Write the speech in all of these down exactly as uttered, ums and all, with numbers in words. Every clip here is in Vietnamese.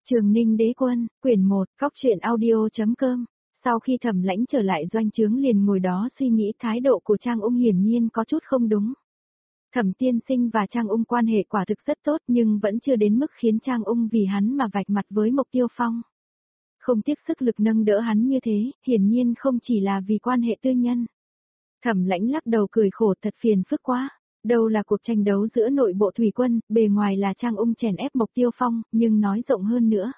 Trường Ninh Đế Quân, quyển một, cóc truyện audio.com. Sau khi Thẩm Lãnh trở lại doanh trướng liền ngồi đó suy nghĩ, thái độ của Trang Ung hiển nhiên có chút không đúng. Thẩm tiên sinh và Trang Ung quan hệ quả thực rất tốt nhưng vẫn chưa đến mức khiến Trang Ung vì hắn mà vạch mặt với Mộc Tiêu Phong. Không tiếc sức lực nâng đỡ hắn như thế, hiển nhiên không chỉ là vì quan hệ tư nhân. Thẩm Lãnh lắc đầu cười khổ, thật phiền phức quá. Đâu là cuộc tranh đấu giữa nội bộ thủy quân, bề ngoài là Trang Ung chèn ép Mộc Tiêu Phong, nhưng nói rộng hơn nữa.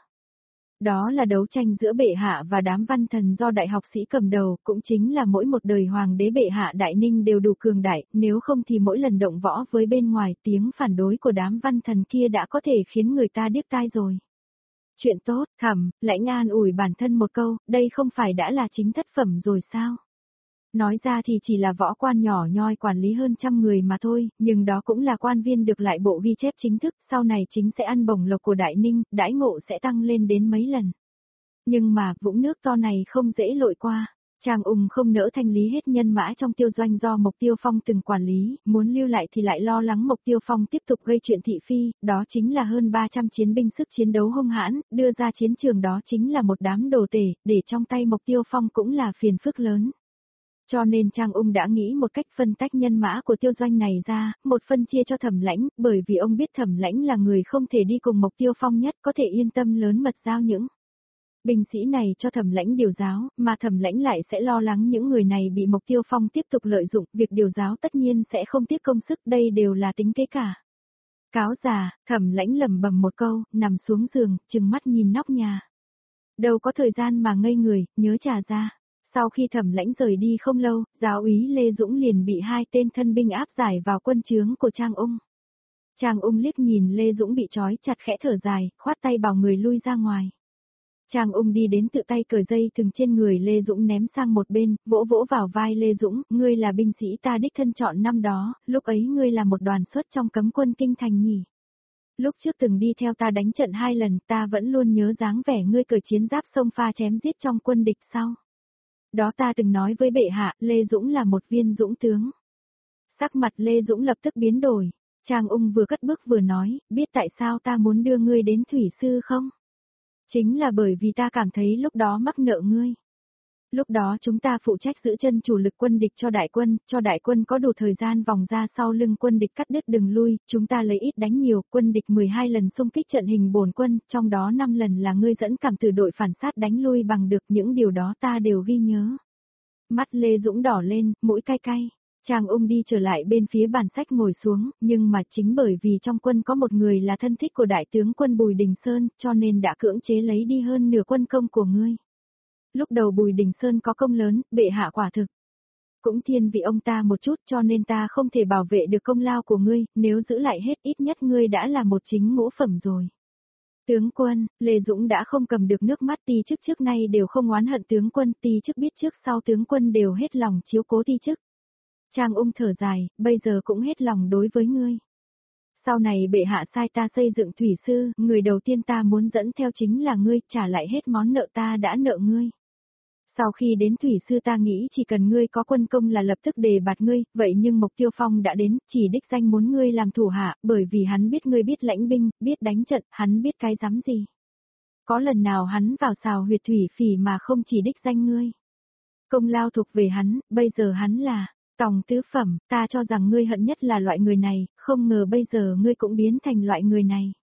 Đó là đấu tranh giữa bệ hạ và đám văn thần do đại học sĩ cầm đầu, cũng chính là mỗi một đời hoàng đế bệ hạ Đại Ninh đều đủ cường đại, nếu không thì mỗi lần động võ với bên ngoài tiếng phản đối của đám văn thần kia đã có thể khiến người ta điếc tai rồi. Chuyện tốt, Thẩm Lãnh an ủi bản thân một câu, đây không phải đã là chính thất phẩm rồi sao? Nói ra thì chỉ là võ quan nhỏ nhoi quản lý hơn trăm người mà thôi, nhưng đó cũng là quan viên được lại bộ ghi chép chính thức, sau này chính sẽ ăn bổng lộc của Đại Ninh, đãi ngộ sẽ tăng lên đến mấy lần. Nhưng mà, vũng nước to này không dễ lội qua. Trang Ung không nỡ thanh lý hết nhân mã trong tiêu doanh do Mộc Tiêu Phong từng quản lý, muốn lưu lại thì lại lo lắng Mộc Tiêu Phong tiếp tục gây chuyện thị phi, đó chính là hơn ba trăm chiến binh sức chiến đấu hung hãn, đưa ra chiến trường đó chính là một đám đồ tể, để trong tay Mộc Tiêu Phong cũng là phiền phức lớn. Cho nên Trang Ung đã nghĩ một cách phân tách nhân mã của tiêu doanh này ra, một phân chia cho Thẩm Lãnh, bởi vì ông biết Thẩm Lãnh là người không thể đi cùng Mộc Tiêu Phong nhất, có thể yên tâm lớn mật giao những binh sĩ này cho Thẩm Lãnh điều giáo, mà Thẩm Lãnh lại sẽ lo lắng những người này bị Mộc Tiêu Phong tiếp tục lợi dụng, việc điều giáo tất nhiên sẽ không tiếc công sức, đây đều là tính kế cả. Cáo già, Thẩm Lãnh lẩm bẩm một câu, nằm xuống giường, trừng mắt nhìn nóc nhà. Đâu có thời gian mà ngây người, nhớ trả ra. Sau khi Thẩm Lãnh rời đi không lâu, giáo úy Lê Dũng liền bị hai tên thân binh áp giải vào quân trướng của Trang Ung. Trang Ung liếc nhìn Lê Dũng bị trói chặt khẽ thở dài, khoát tay bảo người lui ra ngoài. Trang Ung đi đến tự tay cởi dây thừng trên người Lê Dũng ném sang một bên, vỗ vỗ vào vai Lê Dũng, ngươi là binh sĩ ta đích thân chọn năm đó, lúc ấy ngươi là một đoàn xuất trong cấm quân kinh thành nhỉ. Lúc trước từng đi theo ta đánh trận hai lần, ta vẫn luôn nhớ dáng vẻ ngươi cởi chiến giáp xông pha chém giết trong quân địch sau. Đó ta từng nói với bệ hạ, Lê Dũng là một viên dũng tướng. Sắc mặt Lê Dũng lập tức biến đổi. Trang Ung vừa cất bước vừa nói, biết tại sao ta muốn đưa ngươi đến thủy sư không? Chính là bởi vì ta cảm thấy lúc đó mắc nợ ngươi. Lúc đó chúng ta phụ trách giữ chân chủ lực quân địch cho đại quân, cho đại quân có đủ thời gian vòng ra sau lưng quân địch cắt đứt đường lui, chúng ta lấy ít đánh nhiều, quân địch mười hai lần xung kích trận hình bổn quân, trong đó năm lần là ngươi dẫn cảm từ đội phản sát đánh lui bằng được, những điều đó ta đều ghi nhớ. Mắt Lê Dũng đỏ lên, mũi cay cay. Trang Ung đi trở lại bên phía bàn sách ngồi xuống, nhưng mà chính bởi vì trong quân có một người là thân thích của đại tướng quân Bùi Đình Sơn, cho nên đã cưỡng chế lấy đi hơn nửa quân công của ngươi. Lúc đầu Bùi Đình Sơn có công lớn, bệ hạ quả thực cũng thiên vị ông ta một chút, cho nên ta không thể bảo vệ được công lao của ngươi, nếu giữ lại hết ít nhất ngươi đã là một chính ngũ phẩm rồi. Tướng quân, Lê Dũng đã không cầm được nước mắt, ti chức trước nay đều không oán hận tướng quân, ti chức biết trước sau tướng quân đều hết lòng chiếu cố ti chức. Trang Ung thở dài, bây giờ cũng hết lòng đối với ngươi. Sau này bệ hạ sai ta xây dựng thủy sư, người đầu tiên ta muốn dẫn theo chính là ngươi, trả lại hết món nợ ta đã nợ ngươi. Sau khi đến thủy sư ta nghĩ chỉ cần ngươi có quân công là lập tức đề bạt ngươi, vậy nhưng Mộc Tiêu Phong đã đến, chỉ đích danh muốn ngươi làm thủ hạ, bởi vì hắn biết ngươi biết lãnh binh, biết đánh trận, hắn biết cái dám gì. Có lần nào hắn vào xào huyệt thủy phỉ mà không chỉ đích danh ngươi. Công lao thuộc về hắn, bây giờ hắn là tòng tứ phẩm, ta cho rằng ngươi hận nhất là loại người này, không ngờ bây giờ ngươi cũng biến thành loại người này.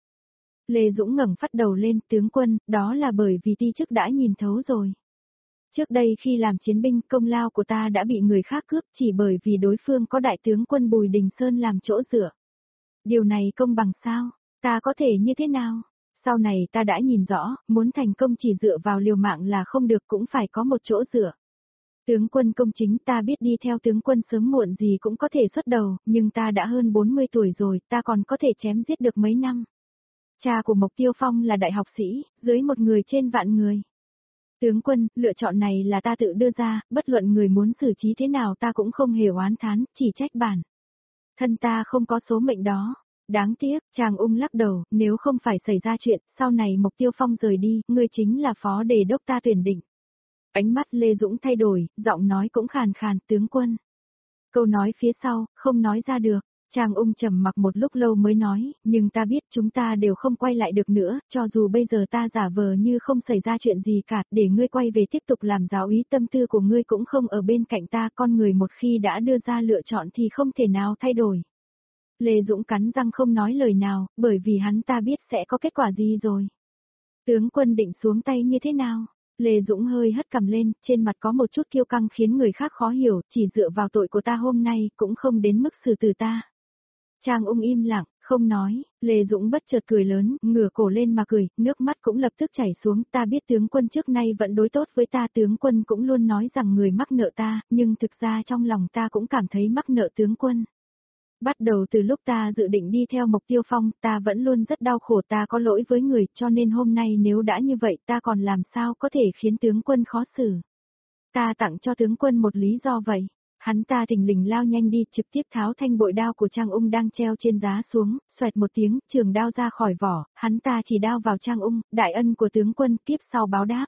Lê Dũng ngẩng phát đầu lên, tướng quân, đó là bởi vì ti chức đã nhìn thấu rồi. Trước đây khi làm chiến binh, công lao của ta đã bị người khác cướp chỉ bởi vì đối phương có đại tướng quân Bùi Đình Sơn làm chỗ dựa. Điều này công bằng sao? Ta có thể như thế nào? Sau này ta đã nhìn rõ, muốn thành công chỉ dựa vào liều mạng là không được, cũng phải có một chỗ dựa. Tướng quân công chính, ta biết đi theo tướng quân sớm muộn gì cũng có thể xuất đầu, nhưng ta đã hơn bốn mươi tuổi rồi, ta còn có thể chém giết được mấy năm. Cha của Mộc Tiêu Phong là đại học sĩ, dưới một người trên vạn người. Tướng quân, lựa chọn này là ta tự đưa ra, bất luận người muốn xử trí thế nào ta cũng không hề oán thán, chỉ trách bản thân ta không có số mệnh đó. Đáng tiếc, Trang Ung lắc đầu, nếu không phải xảy ra chuyện, sau này Mộc Tiêu Phong rời đi, ngươi chính là phó đề đốc ta tuyển định. Ánh mắt Lê Dũng thay đổi, giọng nói cũng khàn khàn, tướng quân. Câu nói phía sau, không nói ra được. Trang Ung trầm mặc một lúc lâu mới nói, nhưng ta biết chúng ta đều không quay lại được nữa, cho dù bây giờ ta giả vờ như không xảy ra chuyện gì cả, để ngươi quay về tiếp tục làm giáo úy, tâm tư của ngươi cũng không ở bên cạnh ta, con người một khi đã đưa ra lựa chọn thì không thể nào thay đổi. Lê Dũng cắn răng không nói lời nào, bởi vì hắn ta biết sẽ có kết quả gì rồi. Tướng quân định xuống tay như thế nào? Lê Dũng hơi hất cằm lên, trên mặt có một chút kiêu căng khiến người khác khó hiểu, chỉ dựa vào tội của ta hôm nay cũng không đến mức xử tử ta. Trang Ung im lặng, không nói, Lê Dũng bất chợt cười lớn, ngửa cổ lên mà cười, nước mắt cũng lập tức chảy xuống, ta biết tướng quân trước nay vẫn đối tốt với ta, tướng quân cũng luôn nói rằng người mắc nợ ta, nhưng thực ra trong lòng ta cũng cảm thấy mắc nợ tướng quân. Bắt đầu từ lúc ta dự định đi theo Mộc Tiêu Phong, ta vẫn luôn rất đau khổ, ta có lỗi với người, cho nên hôm nay nếu đã như vậy ta còn làm sao có thể khiến tướng quân khó xử. Ta tặng cho tướng quân một lý do vậy. Hắn ta thình lình lao nhanh đi, trực tiếp tháo thanh bội đao của Trang Ung đang treo trên giá xuống, xoẹt một tiếng, trường đao ra khỏi vỏ, hắn ta chỉ đao vào Trang Ung, đại ân của tướng quân, kiếp sau báo đáp.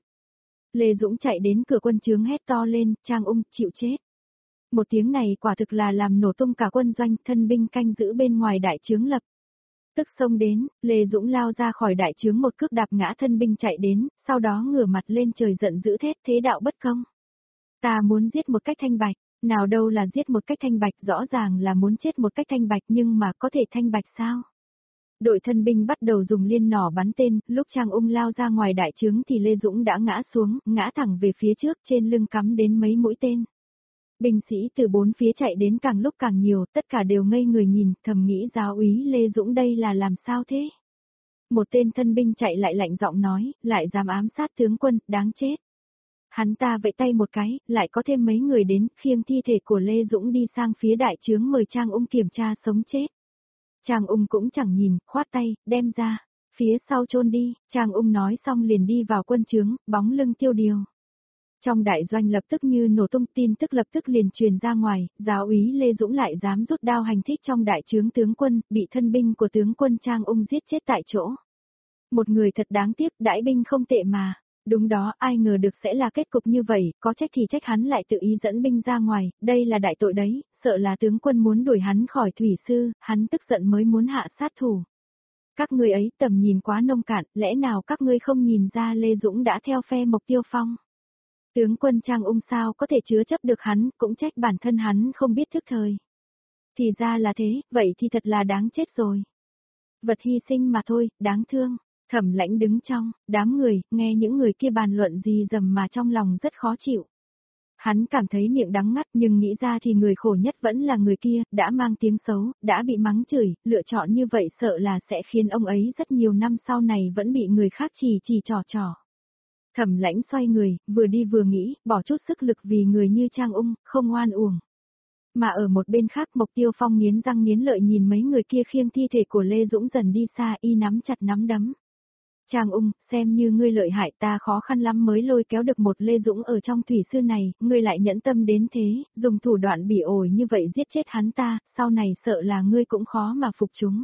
Lê Dũng chạy đến cửa quân trướng hét to lên, Trang Ung, chịu chết. Một tiếng này quả thực là làm nổ tung cả quân doanh, thân binh canh giữ bên ngoài đại trướng lập tức xông đến, Lê Dũng lao ra khỏi đại trướng một cước đạp ngã thân binh chạy đến, sau đó ngửa mặt lên trời giận dữ thét, thế đạo bất công. Ta muốn giết một cách thanh bạch, nào đâu là giết một cách thanh bạch, rõ ràng là muốn chết một cách thanh bạch, nhưng mà có thể thanh bạch sao? Đội thân binh bắt đầu dùng liên nỏ bắn tên, lúc Trang Ung lao ra ngoài đại trướng thì Lê Dũng đã ngã xuống, ngã thẳng về phía trước, trên lưng cắm đến mấy mũi tên. Binh sĩ từ bốn phía chạy đến càng lúc càng nhiều, tất cả đều ngây người nhìn, thầm nghĩ giáo úy Lê Dũng đây là làm sao thế? Một tên thân binh chạy lại lạnh giọng nói, lại dám ám sát tướng quân, đáng chết. Hắn ta vẫy tay một cái, lại có thêm mấy người đến, khiêng thi thể của Lê Dũng đi sang phía đại trướng mời Trang Ung kiểm tra sống chết. Trang Ung cũng chẳng nhìn, khoát tay, đem ra, phía sau chôn đi, Trang Ung nói xong liền đi vào quân trướng, bóng lưng tiêu điều. Trong đại doanh lập tức như nổ tung, tin tức lập tức liền truyền ra ngoài, giáo úy Lê Dũng lại dám rút đao hành thích trong đại trướng tướng quân, bị thân binh của tướng quân Trang Ung giết chết tại chỗ. Một người thật đáng tiếc, đãi binh không tệ mà. Đúng đó, ai ngờ được sẽ là kết cục như vậy, có trách thì trách hắn lại tự ý dẫn binh ra ngoài, đây là đại tội đấy, sợ là tướng quân muốn đuổi hắn khỏi thủy sư, hắn tức giận mới muốn hạ sát thủ. Các ngươi ấy tầm nhìn quá nông cạn, lẽ nào các ngươi không nhìn ra Lê Dũng đã theo phe Mộc Tiêu Phong? Tướng quân Trang Ung sao có thể chứa chấp được hắn, cũng trách bản thân hắn không biết thức thời. Thì ra là thế, vậy thì thật là đáng chết rồi. Vật hy sinh mà thôi, đáng thương. Thẩm Lãnh đứng trong đám người, nghe những người kia bàn luận gì dầm mà trong lòng rất khó chịu. Hắn cảm thấy miệng đắng ngắt, nhưng nghĩ ra thì người khổ nhất vẫn là người kia, đã mang tiếng xấu, đã bị mắng chửi, lựa chọn như vậy sợ là sẽ khiến ông ấy rất nhiều năm sau này vẫn bị người khác chỉ chỉ trò trò. Thẩm Lãnh xoay người, vừa đi vừa nghĩ, bỏ chút sức lực vì người như Trang Ung, không oan uổng. Mà ở một bên khác Mộc Tiêu Phong nghiến răng nghiến lợi nhìn mấy người kia khiêng thi thể của Lê Dũng dần đi xa, y nắm chặt nắm đấm. Trang Ung, xem như ngươi lợi hại, ta khó khăn lắm mới lôi kéo được một Lê Dũng ở trong thủy sư này, ngươi lại nhẫn tâm đến thế, dùng thủ đoạn bỉ ổi như vậy giết chết hắn ta, sau này sợ là ngươi cũng khó mà phục chúng.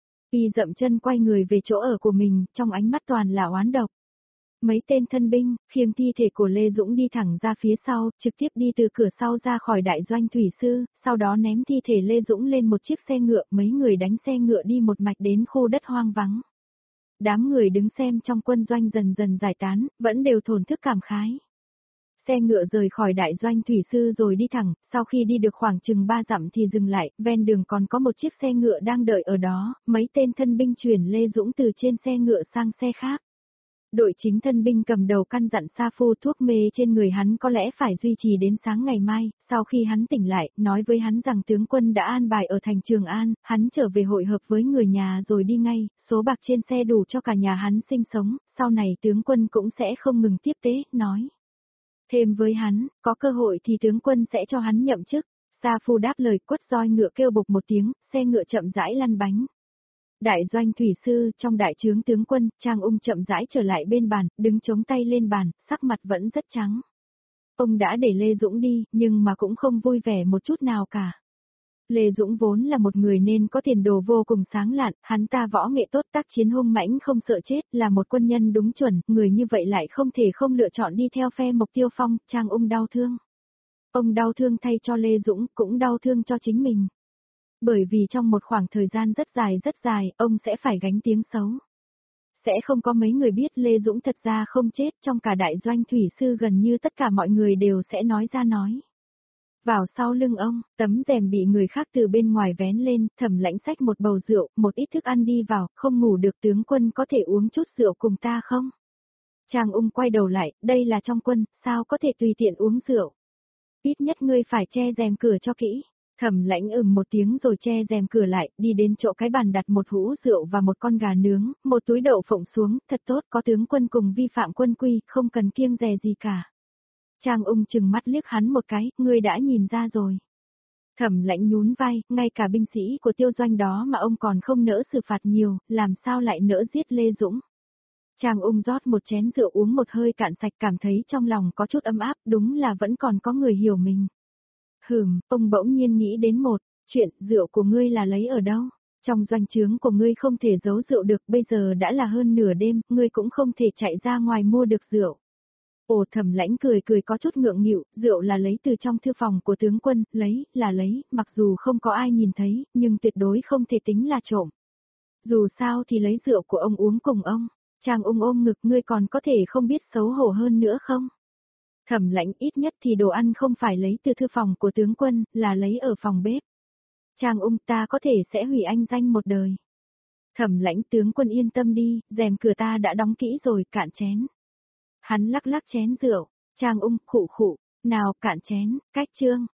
Y dậm chân quay người về chỗ ở của mình, trong ánh mắt toàn là oán độc. Mấy tên thân binh, khiêng thi thể của Lê Dũng đi thẳng ra phía sau, trực tiếp đi từ cửa sau ra khỏi đại doanh thủy sư, sau đó ném thi thể Lê Dũng lên một chiếc xe ngựa, mấy người đánh xe ngựa đi một mạch đến khu đất hoang vắng. Đám người đứng xem trong quân doanh dần dần giải tán, vẫn đều thổn thức cảm khái. Xe ngựa rời khỏi đại doanh thủy sư rồi đi thẳng, sau khi đi được khoảng chừng ba dặm thì dừng lại, ven đường còn có một chiếc xe ngựa đang đợi ở đó, mấy tên thân binh chuyển Lê Dũng từ trên xe ngựa sang xe khác. Đội chính thân binh cầm đầu căn dặn Sa Phu thuốc mê trên người hắn có lẽ phải duy trì đến sáng ngày mai, sau khi hắn tỉnh lại, nói với hắn rằng tướng quân đã an bài ở thành Trường An, hắn trở về hội hợp với người nhà rồi đi ngay, số bạc trên xe đủ cho cả nhà hắn sinh sống, sau này tướng quân cũng sẽ không ngừng tiếp tế, nói. Thêm với hắn, có cơ hội thì tướng quân sẽ cho hắn nhậm chức. Sa Phu đáp lời, quất roi ngựa kêu bục một tiếng, xe ngựa chậm rãi lăn bánh. Đại doanh thủy sư, trong đại trướng tướng quân, Trang Ung chậm rãi trở lại bên bàn, đứng chống tay lên bàn, sắc mặt vẫn rất trắng. Ông đã để Lê Dũng đi, nhưng mà cũng không vui vẻ một chút nào cả. Lê Dũng vốn là một người nên có tiền đồ vô cùng sáng lạn, hắn ta võ nghệ tốt, tác chiến hung mãnh không sợ chết, là một quân nhân đúng chuẩn, người như vậy lại không thể không lựa chọn đi theo phe Mộc Tiêu Phong, Trang Ung đau thương. Ông đau thương thay cho Lê Dũng, cũng đau thương cho chính mình. Bởi vì trong một khoảng thời gian rất dài rất dài, ông sẽ phải gánh tiếng xấu. Sẽ không có mấy người biết Lê Dũng thật ra không chết, trong cả đại doanh thủy sư gần như tất cả mọi người đều sẽ nói ra nói. Vào sau lưng ông, tấm rèm bị người khác từ bên ngoài vén lên, Thẩm Lãnh xách một bầu rượu, một ít thức ăn đi vào, không ngủ được tướng quân có thể uống chút rượu cùng ta không? Trang Ung quay đầu lại, đây là trong quân, sao có thể tùy tiện uống rượu? Ít nhất ngươi phải che rèm cửa cho kỹ. Thẩm Lãnh ừm một tiếng rồi che rèm cửa lại, đi đến chỗ cái bàn đặt một hũ rượu và một con gà nướng, một túi đậu phộng xuống, thật tốt có tướng quân cùng vi phạm quân quy, không cần kiêng dè gì cả. Trang Ung chừng mắt liếc hắn một cái, ngươi đã nhìn ra rồi. Thẩm Lãnh nhún vai, ngay cả binh sĩ của tiêu doanh đó mà ông còn không nỡ xử phạt nhiều, làm sao lại nỡ giết Lê Dũng. Trang Ung rót một chén rượu uống một hơi cạn sạch, cảm thấy trong lòng có chút ấm áp, đúng là vẫn còn có người hiểu mình. Hừm, ông bỗng nhiên nghĩ đến một, chuyện rượu của ngươi là lấy ở đâu? Trong doanh trướng của ngươi không thể giấu rượu được, bây giờ đã là hơn nửa đêm, ngươi cũng không thể chạy ra ngoài mua được rượu. Ồ, Thẩm Lãnh cười cười có chút ngượng nghịu, rượu là lấy từ trong thư phòng của tướng quân, lấy, là lấy, mặc dù không có ai nhìn thấy, nhưng tuyệt đối không thể tính là trộm. Dù sao thì lấy rượu của ông uống cùng ông. Trang Ung ôm ngực, ngươi còn có thể không biết xấu hổ hơn nữa không? Thẩm Lãnh, ít nhất thì đồ ăn không phải lấy từ thư phòng của tướng quân, là lấy ở phòng bếp. Trang Ung, ta có thể sẽ hủy anh danh một đời. Thẩm Lãnh, tướng quân yên tâm đi, rèm cửa ta đã đóng kỹ rồi, cạn chén. Hắn lắc lắc chén rượu. Trang Ung, khụ khụ, nào cạn chén, cách chương.